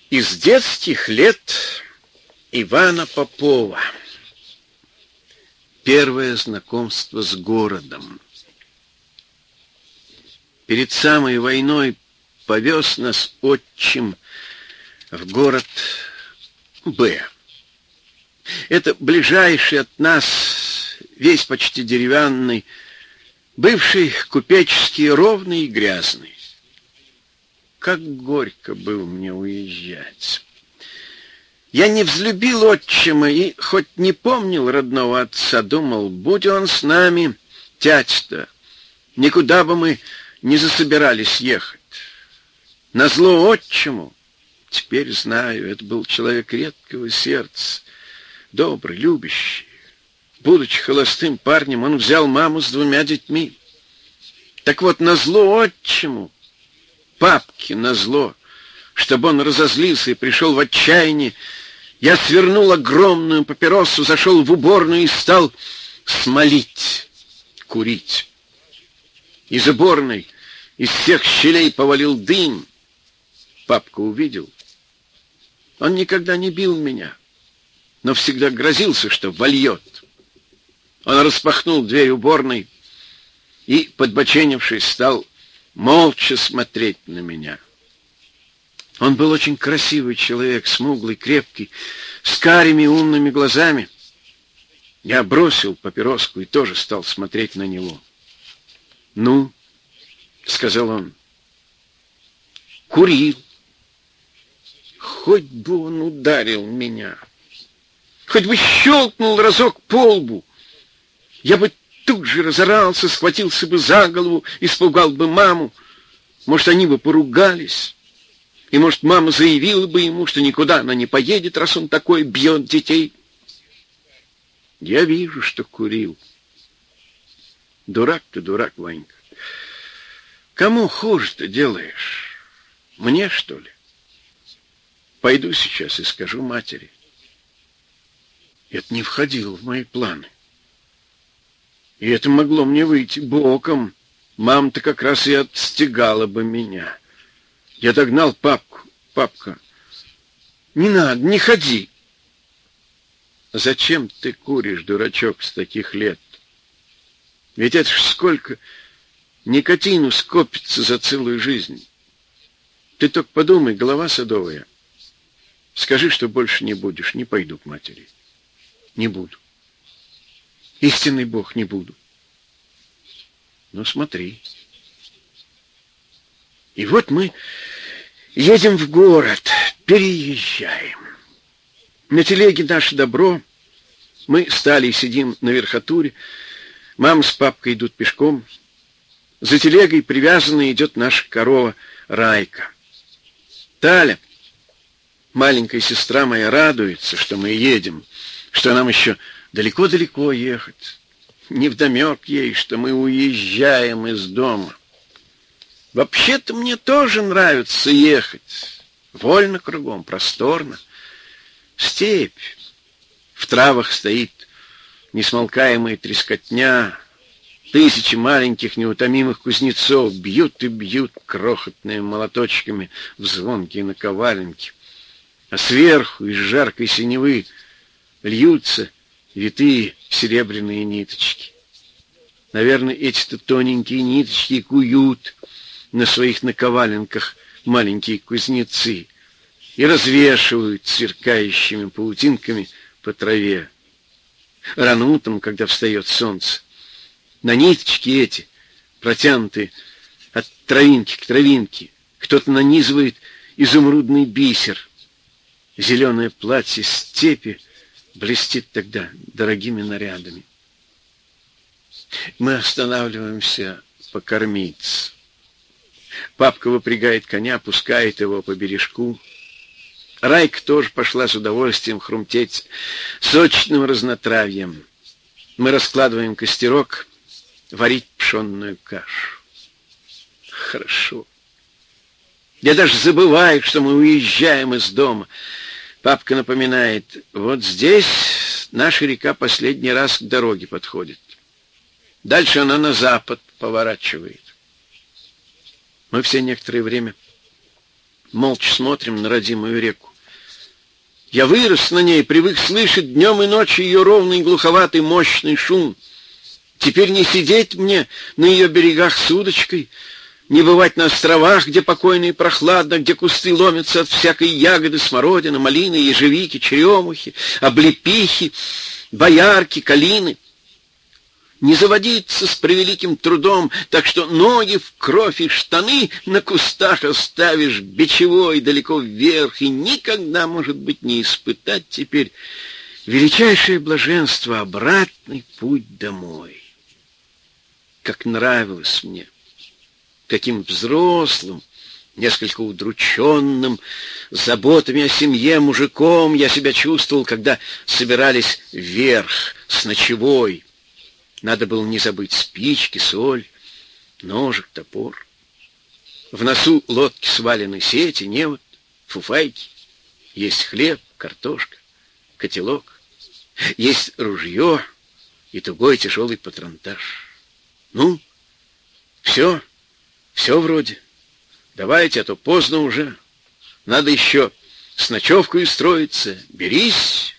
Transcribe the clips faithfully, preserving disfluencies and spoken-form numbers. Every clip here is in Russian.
Из детских лет Ивана Попова. Первое знакомство с городом. Перед самой войной повез нас отчим в город Б. Это ближайший от нас, весь почти деревянный, бывший купеческий, ровный и грязный. Как горько было мне уезжать. Я не взлюбил отчима и, хоть не помнил родного отца, думал, будь он с нами, тять-то, никуда бы мы не засобирались ехать. Назло отчиму, теперь знаю, это был человек редкого сердца, добрый, любящий. Будучи холостым парнем, он взял маму с двумя детьми. Так вот, назло отчиму, папке назло, чтобы он разозлился и пришел в отчаяние, я свернул огромную папиросу, зашел в уборную и стал смолить, курить. Из уборной, из всех щелей повалил дым. Папка увидел. Он никогда не бил меня, но всегда грозился, что вольет. Он распахнул дверь уборной и, подбоченившись, стал молча смотреть на меня. Он был очень красивый человек, смуглый, крепкий, с карими умными глазами. Я бросил папироску и тоже стал смотреть на него. «Ну?» — сказал он. «Курил». Хоть бы он ударил меня, хоть бы щелкнул разок по лбу, я бы тут же разорался, схватился бы за голову, испугал бы маму. Может, они бы поругались. И, может, мама заявила бы ему, что никуда она не поедет, раз он такой бьет детей. Я вижу, что курил. Дурак ты, дурак, Ванька. Кому хуже-то делаешь? Мне, что ли? Пойду сейчас и скажу матери. Это не входило в мои планы. И это могло мне выйти боком. Мама-то как раз и отстегала бы меня. Я догнал папку. Папка, не надо, не ходи. Зачем ты куришь, дурачок, с таких лет? Ведь это ж сколько никотину скопится за целую жизнь. Ты только подумай, голова садовая. Скажи, что больше не будешь, не пойду к матери. Не буду. Истинный Бог, не буду. Ну, смотри. И вот мы едем в город, переезжаем. На телеге наше добро. Мы стали и сидим на верхотуре. Мама с папкой идут пешком. За телегой привязанная идет наша корова Райка. Таля, маленькая сестра моя, радуется, что мы едем, что нам еще далеко-далеко ехать. Невдомек ей, что мы уезжаем из дома. Вообще-то мне тоже нравится ехать. Вольно кругом, просторно. Степь. В травах стоит несмолкаемая трескотня. Тысячи маленьких неутомимых кузнецов бьют и бьют крохотными молоточками в звонкие наковаленки. А сверху из жаркой синевы льются витые серебряные ниточки. Наверное, эти-то тоненькие ниточки куют на своих наковаленках маленькие кузнецы и развешивают сверкающими паутинками по траве. Рано утром, когда встает солнце, на ниточки эти, протянутые от травинки к травинке, кто-то нанизывает изумрудный бисер. Зеленое платье степи блестит тогда дорогими нарядами. Мы останавливаемся покормиться. Папка выпрягает коня, пускает его по бережку. Райка тоже пошла с удовольствием хрумтеть сочным разнотравьем. Мы раскладываем костерок, варить пшенную кашу. Хорошо. Я даже забываю, что мы уезжаем из дома. Папка напоминает, вот здесь наша река последний раз к дороге подходит. Дальше она на запад поворачивает. Мы все некоторое время Молча смотрим на родимую реку. Я вырос на ней, привык слышать днем и ночью ее ровный, глуховатый, мощный шум. Теперь не сидеть мне на ее берегах с удочкой, не бывать на островах, где покойно и прохладно, где кусты ломятся от всякой ягоды, смородины, малины, ежевики, черемухи, облепихи, боярки, калины. Не заводиться с превеликим трудом, так что ноги в кровь и штаны на кустах оставишь бичевой далеко вверх, и никогда, может быть, не испытать теперь величайшее блаженство — обратный путь домой. Как нравилось мне, каким взрослым, несколько удрученным заботами о семье мужиком я себя чувствовал, когда собирались вверх с ночевой. Надо было не забыть спички, соль, ножик, топор. В носу лодки свалены сети, невод, фуфайки. Есть хлеб, картошка, котелок. Есть ружье и тугой тяжелый патронтаж. Ну, все, все вроде. Давайте, а то поздно уже. Надо еще с ночевкой устроиться. Берись.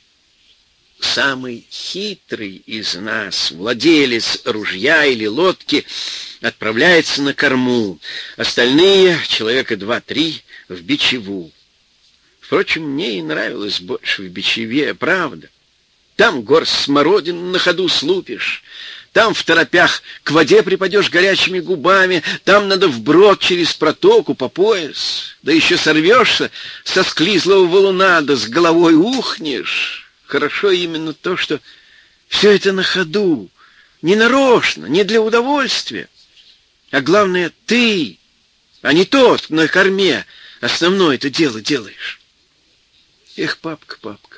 Самый хитрый из нас, владелец ружья или лодки, отправляется на корму. Остальные, человека два-три, в бичеву. Впрочем, мне и нравилось больше в бичеве, правда. Там горсть смородины на ходу слупишь. Там в торопях к воде припадешь горячими губами, там надо вброд через протоку по пояс. Да еще сорвешься со склизлого валуна, да с головой ухнешь. Хорошо именно то, что все это на ходу, не нарочно, не для удовольствия. А главное, ты, а не тот на корме, основное это дело делаешь. Эх, папка, папка.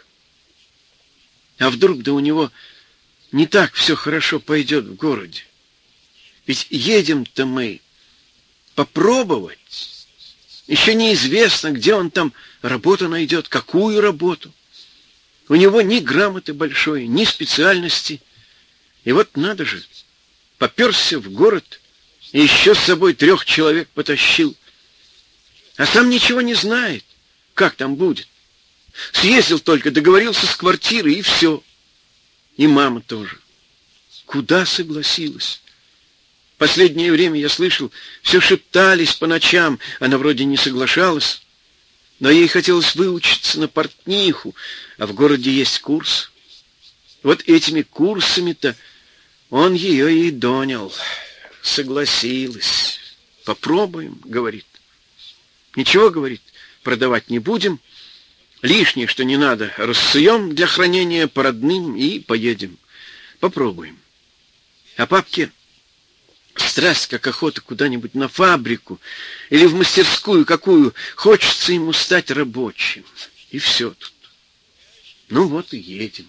А вдруг да у него не так все хорошо пойдет в городе? Ведь едем-то мы попробовать. Еще неизвестно, где он там работу найдет, какую работу. У него ни грамоты большой, ни специальности. И вот надо же, попёрся в город и еще с собой трех человек потащил. А сам ничего не знает, как там будет. Съездил только, договорился с квартирой, и все. И мама тоже. Куда согласилась? Последнее время я слышал, все шептались по ночам, она вроде не соглашалась. Но ей хотелось выучиться на портниху, а в городе есть курс. Вот этими курсами-то он ее и донял. Согласилась. Попробуем, говорит. Ничего, говорит, продавать не будем. Лишнее, что не надо, рассуем для хранения по родным и поедем. Попробуем. А папке страсть, как охота куда-нибудь на фабрику или в мастерскую какую. Хочется ему стать рабочим. И все тут. Ну вот и едем.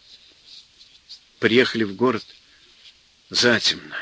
Приехали в город затемно.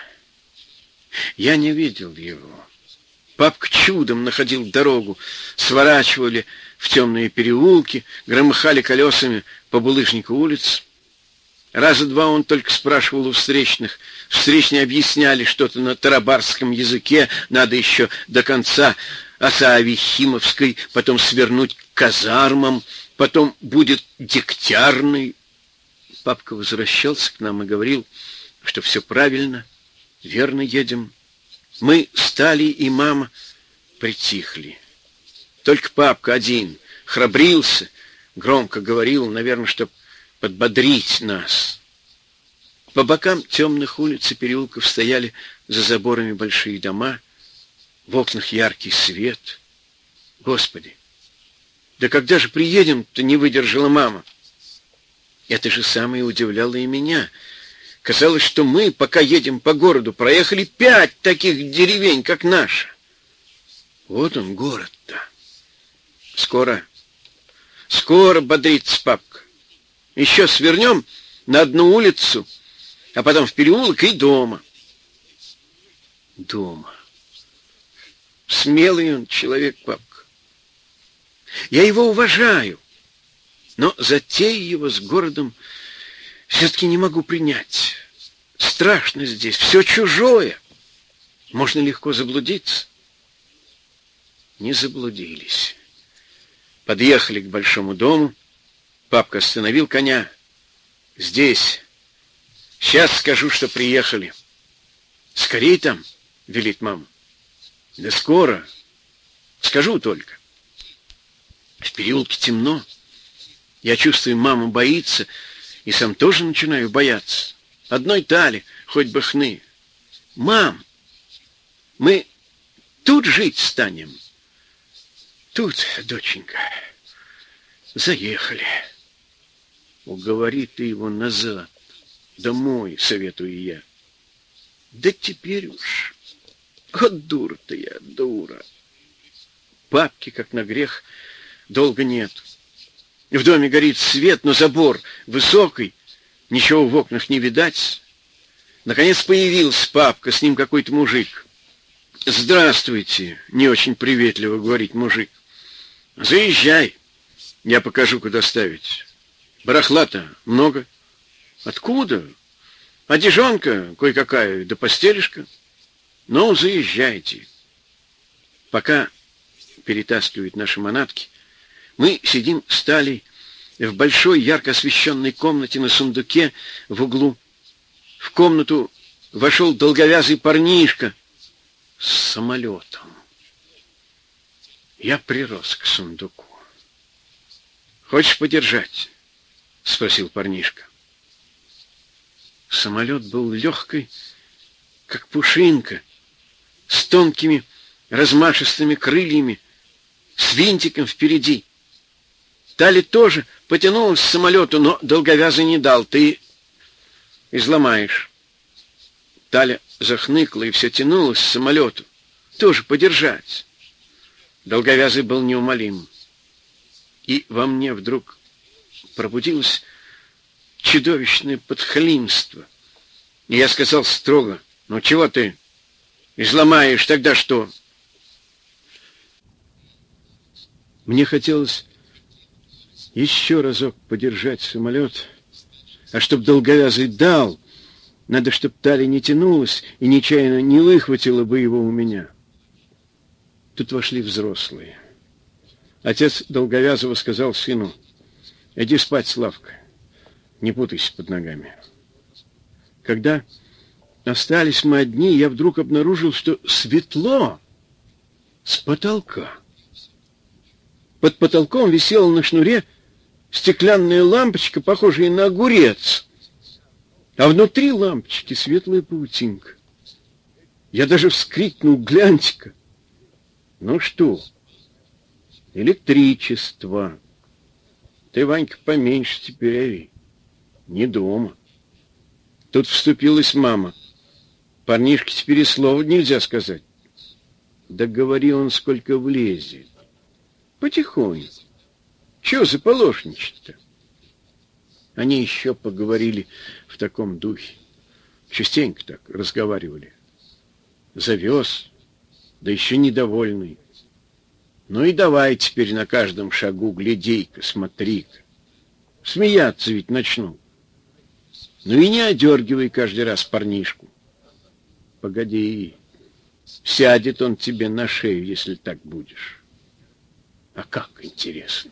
Я не видел его. Папка чудом находил дорогу. Сворачивали в темные переулки, громыхали колесами по булыжнику улиц. Раза два он только спрашивал у встречных. Встречные объясняли что-то на тарабарском языке. Надо еще до конца Осавий-Химовской, потом свернуть к казармам, потом будет Дегтярный. Папка возвращался к нам и говорил, что все правильно, верно едем. Мы стали, и мама притихли. Только папка один храбрился, громко говорил, наверное, чтобы подбодрить нас. По бокам темных улиц и переулков стояли за заборами большие дома, в окнах яркий свет. Господи, да когда же приедем-то, не выдержала мама. Это же самое удивляло и меня. Казалось, что мы, пока едем по городу, проехали пять таких деревень, как наша. Вот он, город-то. Скоро, скоро бодрится папка. Еще свернем на одну улицу, а потом в переулок и дома. Дома. Смелый он человек, папка. Я его уважаю, но затею его с городом все-таки не могу принять. Страшно здесь, все чужое. Можно легко заблудиться. Не заблудились. Подъехали к большому дому. Папка остановил коня. «Здесь. Сейчас скажу, что приехали». «Скорей там», — велит мама. «Да скоро. Скажу только». В переулке темно. Я чувствую, мама боится, и сам тоже начинаю бояться. Одной Тали, хоть бы хны. «Мам, мы тут жить станем?» «Тут, доченька, заехали». «Уговори ты его назад, домой», — советую я. «Да теперь уж, вот дура-то я, дура». Папки, как на грех, долго нет. В доме горит свет, но забор высокий, ничего в окнах не видать. Наконец появился папка, с ним какой-то мужик. «Здравствуйте», — не очень приветливо говорит мужик. «Заезжай, я покажу, куда ставить. Барахла-то много». «Откуда? Одежонка кое-какая, да постелишка». «Ну, заезжайте». Пока перетаскивают наши манатки, мы сидим с Талей в большой ярко освещенной комнате на сундуке в углу. В комнату вошел долговязый парнишка с самолетом. Я прирос к сундуку. «Хочешь подержать?» — спросил парнишка. Самолет был легкий, как пушинка, с тонкими размашистыми крыльями, с винтиком впереди. Таля тоже потянулась к самолету, но долговязый не дал. «Ты изломаешь». Таля захныкла и все тянулась к самолету. «Тоже подержать». Долговязый был неумолим. И во мне вдруг пробудилось чудовищное подхалимство. И я сказал строго: «Ну чего ты изломаешь, тогда что?» Мне хотелось еще разок подержать самолет, а чтоб долговязый дал, надо, чтоб Таля не тянулась и нечаянно не выхватила бы его у меня. Тут вошли взрослые. Отец долговязого сказал сыну: «Иди спать, Славка, не путайся под ногами». Когда остались мы одни, я вдруг обнаружил, что светло с потолка. Под потолком висела на шнуре стеклянная лампочка, похожая на огурец, а внутри лампочки светлая паутинка. Я даже вскрикнул: «Гляньте-ка!» «Ну что?» «Электричество. Ты, Ванька, поменьше теперь ови. Не дома». Тут вступилась мама. Парнишке теперь и слова нельзя сказать. Да говори он, сколько влезет. Потихоньку. Чего заполошничать-то? Они еще поговорили в таком духе. Частенько так разговаривали. Завез, да еще недовольный. Ну и давай теперь на каждом шагу гляди-ка, смотри-ка. Смеяться ведь начну. Ну и не одергивай каждый раз парнишку. Погоди, сядет он тебе на шею, если так будешь. А как интересно.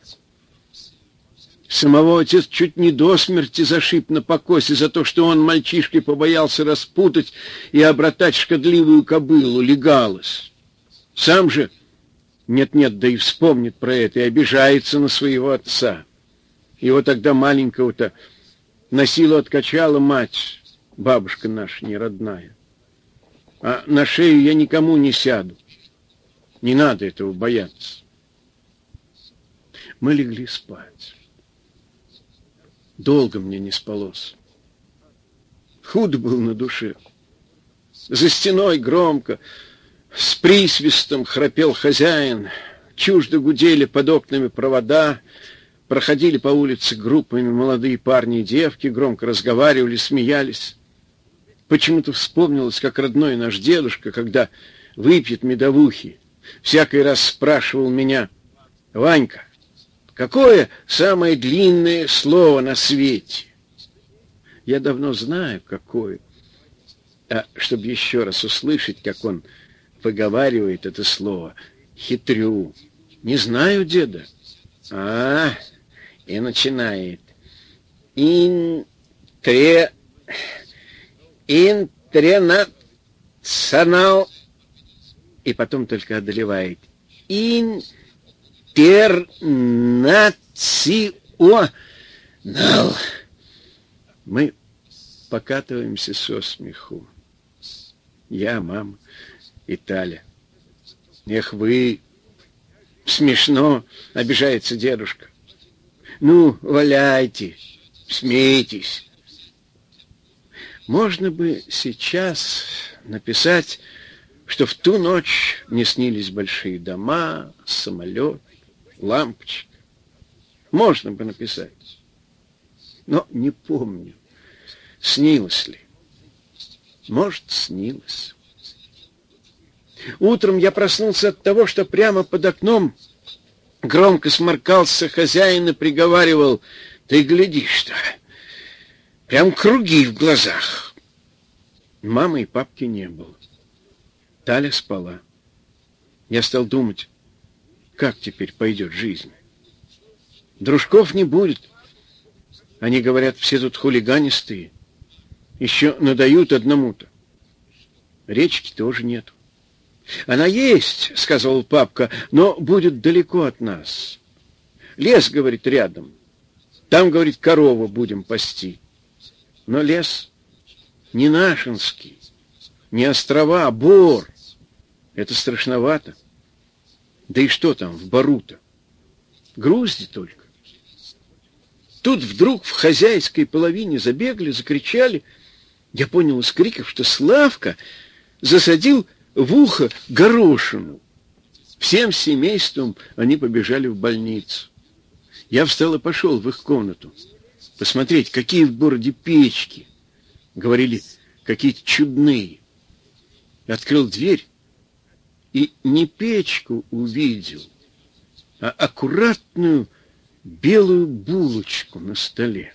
Самого отец чуть не до смерти зашиб на покосе за то, что он мальчишкой побоялся распутать и обратать шкодливую кобылу, легалось. Сам же нет-нет, да и вспомнит про это, и обижается на своего отца. Его тогда маленького-то на силу откачала мать, бабушка наша неродная. А на шею я никому не сяду. Не надо этого бояться. Мы легли спать. Долго мне не спалось. Худо было на душе. За стеной громко, с присвистом храпел хозяин. Чуждо гудели под окнами провода. Проходили по улице группами молодые парни и девки, громко разговаривали, смеялись. Почему-то вспомнилось, как родной наш дедушка, когда выпьет медовухи, всякий раз спрашивал меня: «Ванька, какое самое длинное слово на свете?» Я давно знаю, какое. А чтобы еще раз услышать, как он выговаривает это слово, хитрю. Не знаю, деда. А, и начинает. Интре... Интренационал... И потом только одолевает. Интернационал. Мы покатываемся со смеху. Я, мама и Таля. Эх вы, смешно, обижается дедушка. Ну, валяйте, смейтесь. Можно бы сейчас написать, что в ту ночь мне снились большие дома, самолет, лампочка. Можно бы написать. Но не помню, снилось ли. Может, снилось. Утром я проснулся от того, что прямо под окном громко сморкался хозяин и приговаривал: «Ты гляди-что, прям круги в глазах». Мамы и папки не было. Таля спала. Я стал думать, как теперь пойдет жизнь. Дружков не будет. Они говорят, все тут хулиганистые. Еще надают одному-то. Речки тоже нету. Она есть, сказал папка, но будет далеко от нас. Лес, говорит, рядом. Там, говорит, корову будем пасти. Но лес не нашинский, не острова, а бор. Это страшновато. Да и что там в бору-то? Грузди только. Тут вдруг в хозяйской половине забегали, закричали. Я понял из криков, что Славка засадил в ухо горошину. Всем семейством они побежали в больницу. Я встал и пошел в их комнату. Посмотреть, какие в городе печки. Говорили, какие-то чудные. Открыл дверь и не печку увидел, а аккуратную белую булочку на столе.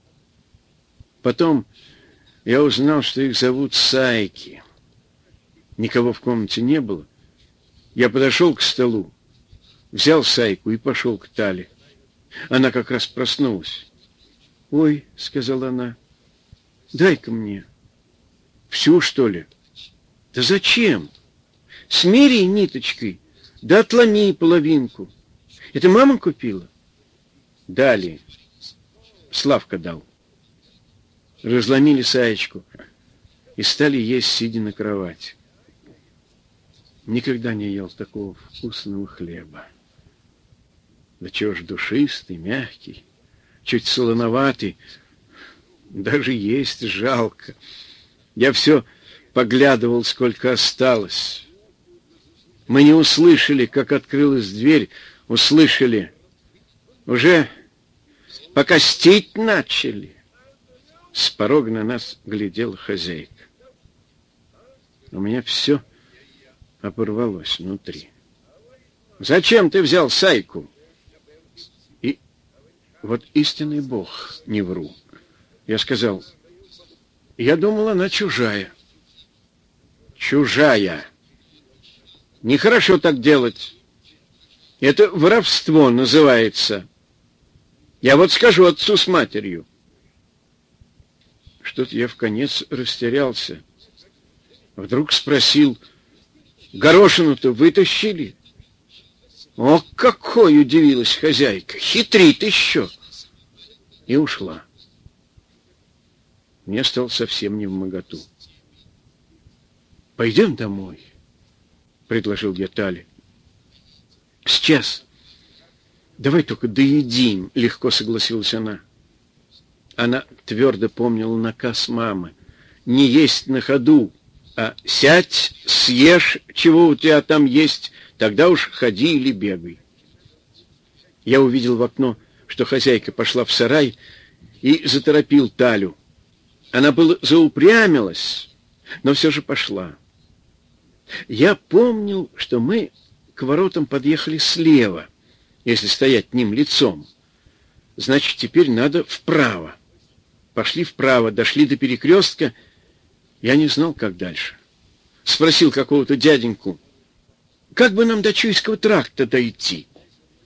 Потом я узнал, что их зовут Сайки. Никого в комнате не было. Я подошел к столу, взял Сайку и пошел к Тале. Она как раз проснулась. «Ой», — сказала она, — «дай-ка мне». «Всю, что ли?» «Да зачем? Смери ниточкой, да отломи половинку. Это мама купила?» «Дали. Славка дал». Разломили Саечку и стали есть, сидя на кровати. Никогда не ел такого вкусного хлеба. Да чего ж душистый, мягкий, чуть солоноватый. Даже есть жалко. Я все поглядывал, сколько осталось. Мы не услышали, как открылась дверь, услышали. Уже покостить начали. С порога на нас глядела хозяйка. У меня все оборвалось внутри. «Зачем ты взял Сайку?» И вот истинный Бог, не вру. Я сказал: «Я думал, она чужая». «Чужая. Нехорошо так делать. Это воровство называется. Я вот скажу отцу с матерью». Что-то я вконец растерялся. Вдруг спросил: «Горошину-то вытащили?» «О, какой!» — удивилась хозяйка. «Хитрит еще!» И ушла. Мне стало совсем невмоготу. «Пойдем домой», — предложил я Тале. «Сейчас. Давай только доедим», — легко согласилась она. Она твердо помнила наказ мамы: не есть на ходу, а сядь, съешь, чего у тебя там есть, тогда уж ходи или бегай. Я увидел в окно, что хозяйка пошла в сарай, и заторопил Талю. Она было заупрямилась, но все же пошла. Я помнил, что мы к воротам подъехали слева, если стоять к ним лицом. Значит, теперь надо вправо. Пошли вправо, дошли до перекрестка. Я не знал, как дальше. Спросил какого-то дяденьку: «Как бы нам до Чуйского тракта дойти?»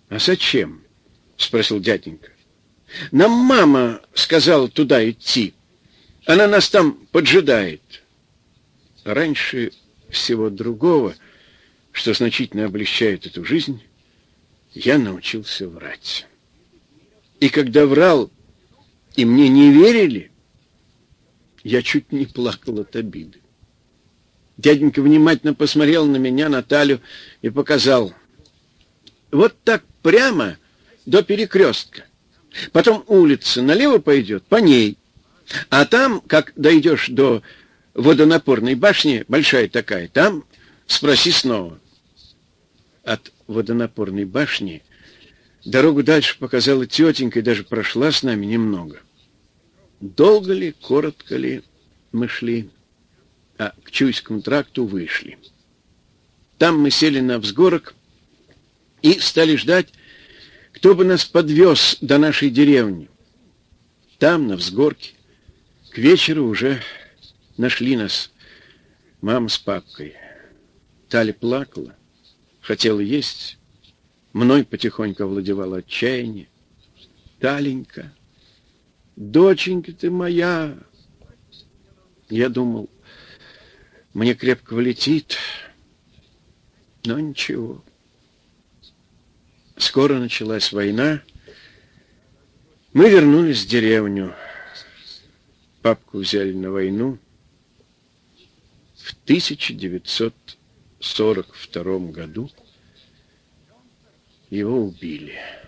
А зачем? Спросил дяденька. Нам мама сказала туда идти. Она нас там поджидает. Раньше всего другого, что значительно облегчает эту жизнь, я научился врать. И когда врал, и мне не верили, я чуть не плакал от обиды. Дяденька внимательно посмотрел на меня, на Талю, и показал. Вот так прямо до перекрестка. Потом улица налево пойдет, по ней. А там, как дойдешь до водонапорной башни, большая такая, там спроси снова. От водонапорной башни дорогу дальше показала тетенька и даже прошла с нами немного. Долго ли, коротко ли мы шли, а к Чуйскому тракту вышли. Там мы сели на взгорок и стали ждать, кто бы нас подвез до нашей деревни. Там, на взгорке, к вечеру уже нашли нас мама с папкой. Таля плакала, хотела есть, мной потихоньку овладевало отчаяние. Таленька, доченька ты моя. Я думал, мне крепко влетит, но ничего. Скоро началась война. Мы вернулись в деревню. Папку взяли на войну. В тысяча девятьсот сорок втором году его убили.